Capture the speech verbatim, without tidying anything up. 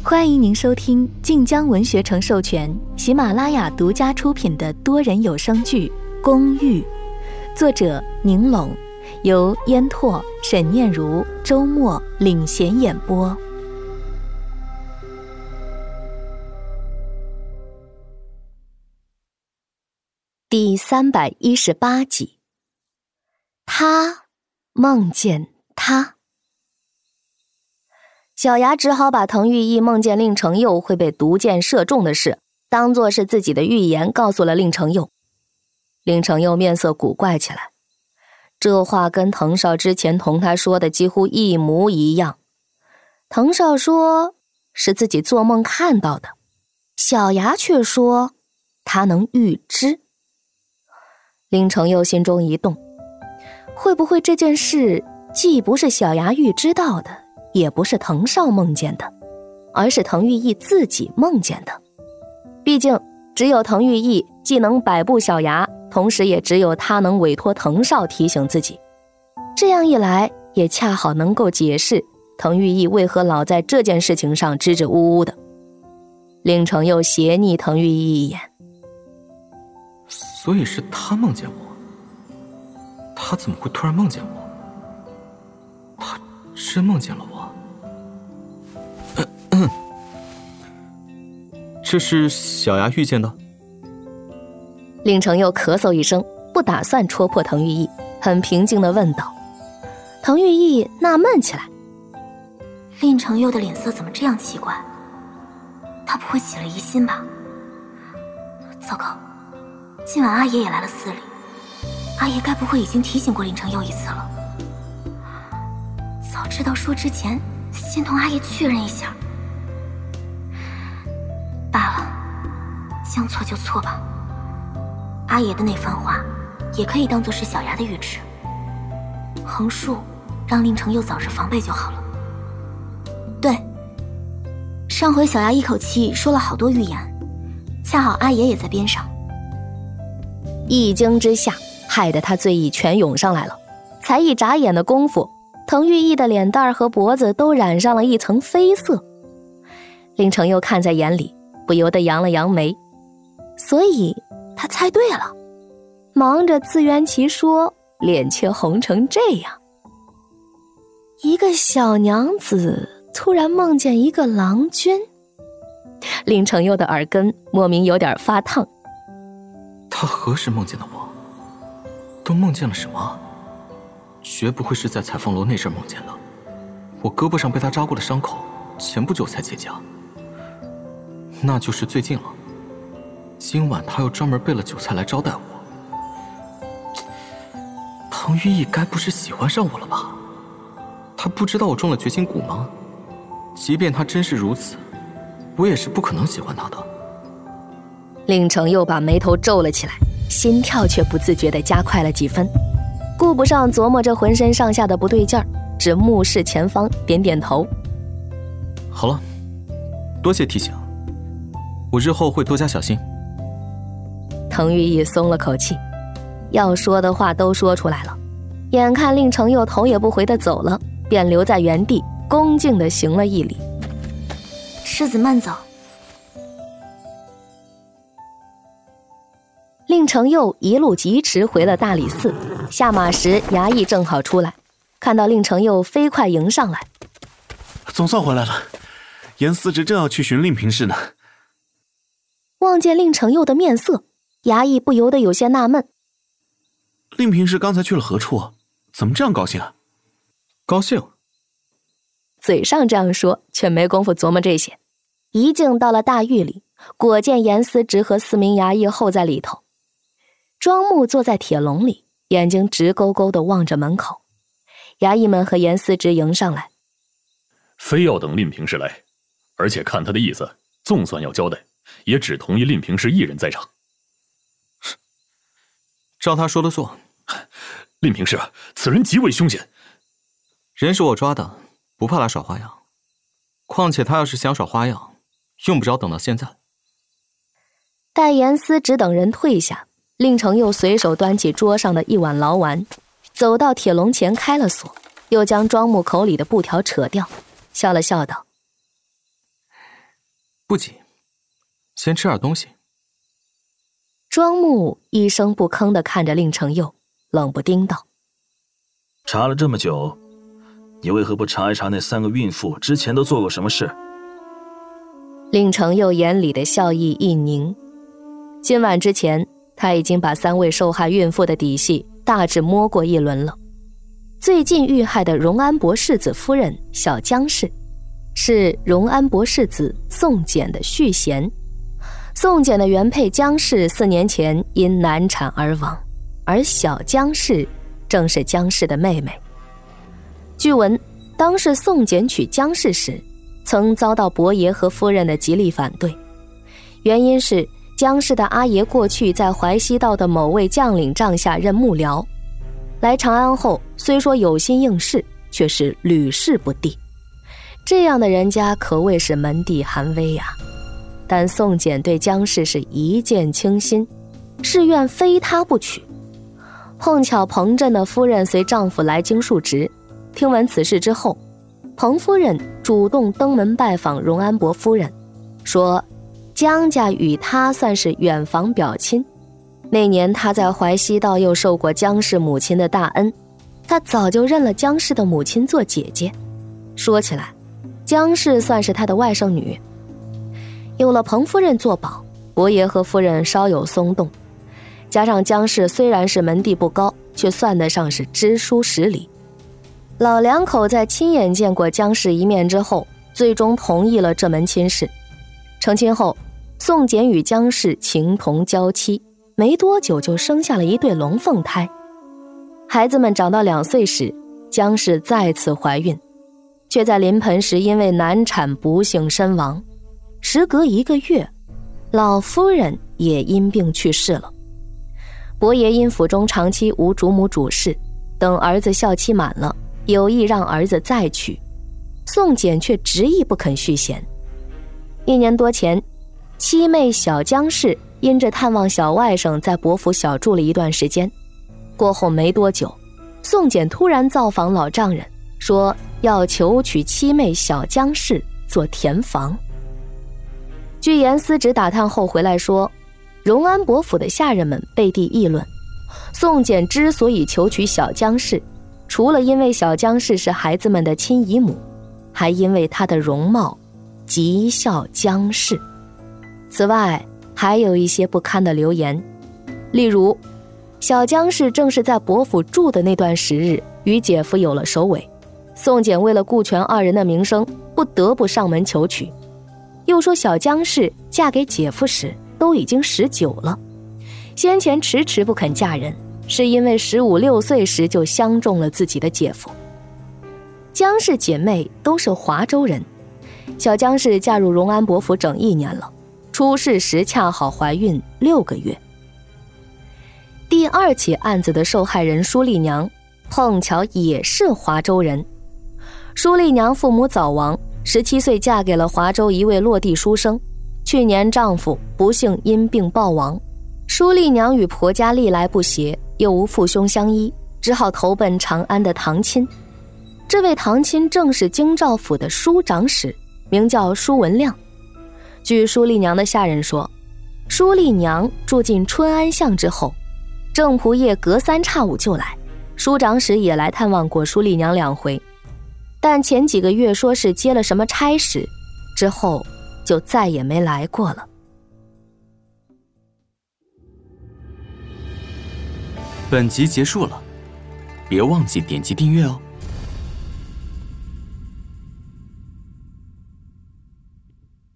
欢迎您收听晋江文学城授权、喜马拉雅独家出品的多人有声剧《公寓》，作者宁拢，由烟拓、沈念如、周末领衔演播。第三百一十八集，他梦见他。小牙只好把滕玉义梦见令承佑会被毒箭射中的事当作是自己的预言告诉了令承佑。令承佑面色古怪起来，这话跟滕少之前同他说的几乎一模一样。滕少说是自己做梦看到的，小牙却说他能预知。令承佑心中一动，会不会这件事既不是小牙预知到的，也不是滕少梦见的，而是滕玉义自己梦见的。毕竟只有滕玉义既能摆布小牙，同时也只有他能委托滕少提醒自己。这样一来，也恰好能够解释滕玉义为何老在这件事情上支支吾吾的。令承佑斜睨滕玉义一眼， 所以是他梦见我，他怎么会突然梦见我？他真梦见了我？咳咳，这是小牙遇见的？ 令承佑咳嗽一声，不打算戳破滕玉义，很平静地问道。滕玉义纳闷起来， 令承佑的脸色怎么这样奇怪？他不会起了疑心吧？糟糕，今晚阿爷也来了司礼，阿爷该不会已经提醒过令承佑一次了？早知道说之前先同阿爷确认一下。罢了，将错就错吧。阿爷的那番话也可以当作是小牙的预知，横竖让令承佑早日防备就好了。对，上回小牙一口气说了好多预言，恰好阿爷也在边上。 一惊之下，害得他醉意全涌上来了。才一眨眼的功夫，滕玉义的脸蛋和脖子都染上了一层绯色。令承佑看在眼里，不由得扬了扬眉，所以他猜对了，忙着自圆其说，脸却红成这样。一个小娘子突然梦见一个郎君，令承佑的耳根莫名有点发烫。 他何时梦见的我？都梦见了什么？绝不会是在采凤楼那阵梦见的。我胳膊上被他扎过的伤口，前不久才结痂。那就是最近了。今晚他又专门备了酒菜来招待我。滕玉义该不是喜欢上我了吧？他不知道我中了绝情蛊吗？即便他真是如此，我也是不可能喜欢他的。 令承佑把眉头皱了起来，心跳却不自觉地加快了几分，顾不上琢磨这浑身上下的不对劲儿，只目视前方，点点头。 好了，多谢提醒，我日后会多加小心。 滕玉义松了口气，要说的话都说出来了。眼看令承佑头也不回地走了，便留在原地，恭敬地行了一礼。 世子慢走。 令承佑一路疾驰回了大理寺，下马时衙役正好出来，看到令承佑飞快迎上来。 总算回来了，严司职正要去寻令平氏呢。 望见令承佑的面色，衙役不由得有些纳闷。 令平氏刚才去了何处？怎么这样高兴啊？ 高兴？ 嘴上这样说，却没工夫琢磨这些。一进到了大狱里，果见严司职和四名衙役候在里头。庄木坐在铁笼里，眼睛直勾勾地望着门口。衙役们和严司职迎上来， 非要等令平氏来，而且看他的意思，纵算要交代，也只同意令平氏一人在场。 照他说的做。 令平氏，此人极为凶险， 人是我抓的，不怕他耍花样。况且他要是想耍花样，用不着等到现在。 待严司职等人退下，令承佑随手端起桌上的一碗牢丸，走到铁笼前开了锁，又将庄木口里的布条扯掉，笑了笑道： 不急，先吃点东西。 庄木一声不吭地看着令成佑，冷不丁道： 查了这么久，你为何不查一查那三个孕妇之前都做过什么事？ 令成佑眼里的笑意一凝，今晚之前他已经把三位受害孕妇的底细大致摸过一轮了。最近遇害的荣安伯世子夫人小江氏，是荣安伯世子宋简的续弦。宋简的原配江氏四年前因难产而亡，而小江氏正是江氏的妹妹。据闻当时宋简娶江氏时，曾遭到伯爷和夫人的极力反对，原因是江氏的阿爷过去在淮西道的某位将领帐下任幕僚，来长安后虽说有心应试，却是屡试不第，这样的人家可谓是门第寒微呀、啊。但宋简对江氏是一见倾心，誓愿非他不娶。碰巧彭镇的夫人随丈夫来京述职，听闻此事之后，彭夫人主动登门拜访荣安伯夫人，说江家与她算是远房表亲，那年她在淮西道又受过江氏母亲的大恩，她早就认了江氏的母亲做姐姐。说起来，江氏算是她的外甥女。有了彭夫人作保，伯爷和夫人稍有松动，加上江氏虽然是门第不高，却算得上是知书识礼。老两口在亲眼见过江氏一面之后，最终同意了这门亲事。成亲后，宋简与江氏情同娇妻，没多久就生下了一对龙凤胎。孩子们长到两岁时，江氏再次怀孕，却在临盆时因为难产不幸身亡。时隔一个月，老夫人也因病去世了。伯爷因府中长期无主母主事，等儿子孝期满了，有意让儿子再娶，宋简却执意不肯续弦。一年多前，七妹小江氏因着探望小外甥，在伯府小住了一段时间。过后没多久，宋简突然造访老丈人，说要求娶七妹小江氏做田房。据严思直打探后回来说，荣安伯府的下人们背地议论，宋简之所以求娶小江氏，除了因为小江氏是孩子们的亲姨母，还因为她的容貌极效江氏。此外，还有一些不堪的流言，例如小江氏正是在伯府住的那段时日与姐夫有了首尾，宋简为了顾全二人的名声，不得不上门求娶。又说小江氏嫁给姐夫时都已经十九了，先前迟迟不肯嫁人，是因为十五六岁时就相中了自己的姐夫。江氏姐妹都是华州人，小江氏嫁入荣安伯府整一年了，出事时恰好怀孕六个月。第二起案子的受害人舒丽娘碰巧也是华州人。舒丽娘父母早亡，十七岁嫁给了华州一位落地书生，去年丈夫不幸因病暴亡。舒丽娘与婆家历来不协，又无父兄相依，只好投奔长安的堂亲。这位堂亲正是京兆府的舒长史，名叫舒文亮。据舒丽娘的下人说，舒丽娘住进春安巷之后，郑仆夜隔三差五就来，舒长史也来探望过舒丽娘两回，但前几个月说是接了什么差事，之后就再也没来过了。 本集结束了，别忘记点击订阅哦。